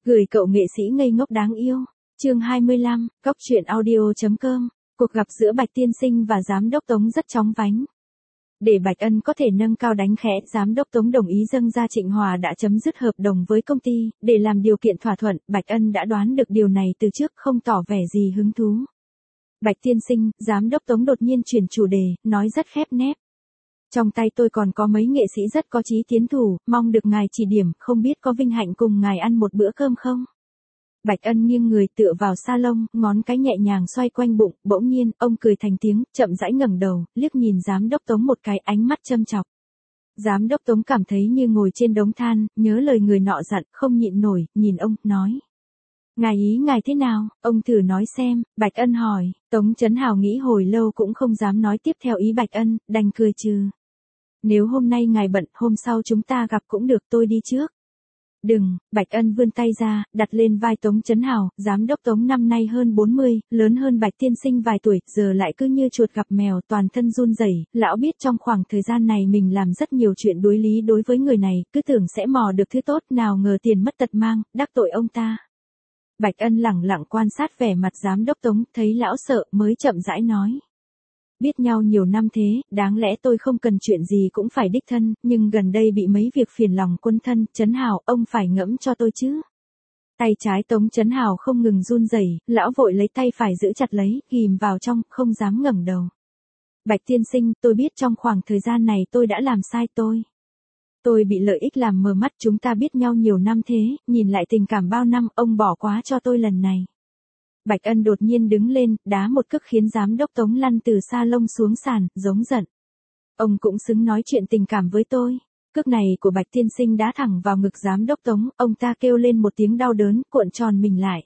Gửi cậu nghệ sĩ ngây ngốc đáng yêu. Chương 25, Cốc truyện audio.com. Cuộc gặp giữa Bạch Tiên Sinh và Giám đốc Tống rất chóng vánh. Để Bạch Ân có thể nâng cao đánh khẽ, Giám đốc Tống đồng ý dâng ra Trịnh Hòa đã chấm dứt hợp đồng với công ty, để làm điều kiện thỏa thuận. Bạch Ân đã đoán được điều này từ trước, không tỏ vẻ gì hứng thú. Bạch Tiên Sinh, Giám đốc Tống đột nhiên chuyển chủ đề, nói rất khép nép. Trong tay tôi còn có mấy nghệ sĩ rất có chí tiến thủ, mong được ngài chỉ điểm, không biết có vinh hạnh cùng ngài ăn một bữa cơm không? Bạch Ân nghiêng người tựa vào salon, ngón cái nhẹ nhàng xoay quanh bụng, bỗng nhiên, ông cười thành tiếng, chậm rãi ngẩng đầu, liếc nhìn Giám đốc Tống một cái, ánh mắt châm chọc. Giám đốc Tống cảm thấy như ngồi trên đống than, nhớ lời người nọ dặn, không nhịn nổi, nhìn ông, nói. Ngài thế nào, ông thử nói xem, Bạch Ân hỏi. Tống Chấn Hào nghĩ hồi lâu cũng không dám nói tiếp theo ý Bạch Ân, đành cười trừ. Nếu hôm nay ngài bận, hôm sau chúng ta gặp cũng được, tôi đi trước. Đừng, Bạch Ân vươn tay ra, đặt lên vai Tống Chấn Hào. Giám đốc Tống năm nay hơn 40, lớn hơn Bạch Tiên Sinh vài tuổi, giờ lại cứ như chuột gặp mèo, toàn thân run rẩy. Lão biết trong khoảng thời gian này mình làm rất nhiều chuyện đối lý đối với người này, cứ tưởng sẽ mò được thứ tốt, nào ngờ tiền mất tật mang, đắc tội ông ta. Bạch Ân lẳng lặng quan sát vẻ mặt Giám đốc Tống, thấy lão sợ, mới chậm rãi nói. Biết nhau nhiều năm thế, đáng lẽ tôi không cần chuyện gì cũng phải đích thân, nhưng gần đây bị mấy việc phiền lòng quân thân. Chấn Hào, ông phải ngẫm cho tôi chứ. Tay trái Tống Chấn Hào không ngừng run rẩy, lão vội lấy tay phải giữ chặt lấy, ghim vào trong, không dám ngẩng đầu. Bạch Tiên Sinh, tôi biết trong khoảng thời gian này tôi đã làm sai Tôi bị lợi ích làm mờ mắt, chúng ta biết nhau nhiều năm thế, nhìn lại tình cảm bao năm, ông bỏ quá cho tôi lần này. Bạch Ân đột nhiên đứng lên, đá một cước khiến Giám đốc Tống lăn từ salon xuống sàn, giống giận. Ông cũng xứng nói chuyện tình cảm với tôi. Cước này của Bạch Tiên Sinh đá thẳng vào ngực Giám đốc Tống, ông ta kêu lên một tiếng đau đớn, cuộn tròn mình lại.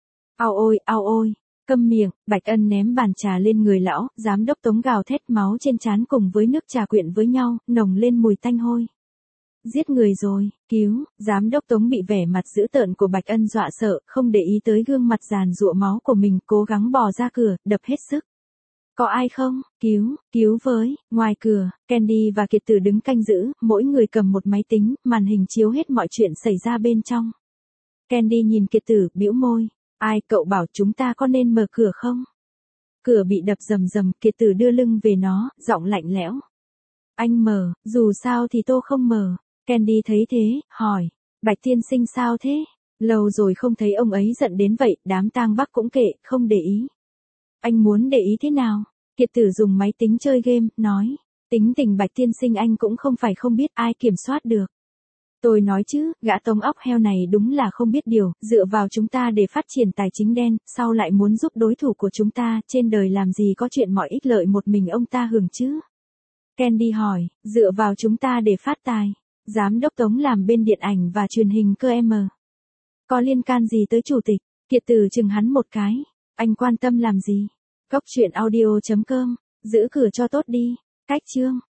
Ao ôi, câm miệng. Bạch Ân ném bàn trà lên người lão, Giám đốc Tống gào thét, máu trên trán cùng với nước trà quyện với nhau, nồng lên mùi tanh hôi. Giết người rồi, cứu. Giám đốc Tống bị vẻ mặt dữ tợn của Bạch Ân dọa sợ, không để ý tới gương mặt giàn giụa máu của mình, cố gắng bò ra cửa, đập hết sức. Có ai không? Cứu với. Ngoài cửa, Candy và Kiệt Tử đứng canh giữ, mỗi người cầm một máy tính, màn hình chiếu hết mọi chuyện xảy ra bên trong. Candy nhìn Kiệt Tử, bĩu môi. Ai, cậu bảo chúng ta có nên mở cửa không? Cửa bị đập rầm rầm, Kiệt Tử đưa lưng về nó, giọng lạnh lẽo. Anh mở, dù sao thì tôi không mở. Candy thấy thế, hỏi. Bạch Tiên Sinh sao thế? Lâu rồi không thấy ông ấy giận đến vậy, đám tang Bắc cũng kệ, không để ý. Anh muốn để ý thế nào? Kiệt Tử dùng máy tính chơi game, nói. Tính tình Bạch Tiên Sinh anh cũng không phải không biết, ai kiểm soát được. Tôi nói chứ, gã Tống óc heo này đúng là không biết điều, dựa vào chúng ta để phát triển tài chính đen, sau lại muốn giúp đối thủ của chúng ta, trên đời làm gì có chuyện mọi ích lợi một mình ông ta hưởng chứ? Candy hỏi, dựa vào chúng ta để phát tài. Giám đốc Tống làm bên điện ảnh và truyền hình cơ em. Có liên can gì tới chủ tịch? Kiệt Tử chừng hắn một cái. Anh quan tâm làm gì? Cốc truyện audio.com. Giữ cửa cho tốt đi. Cách chương.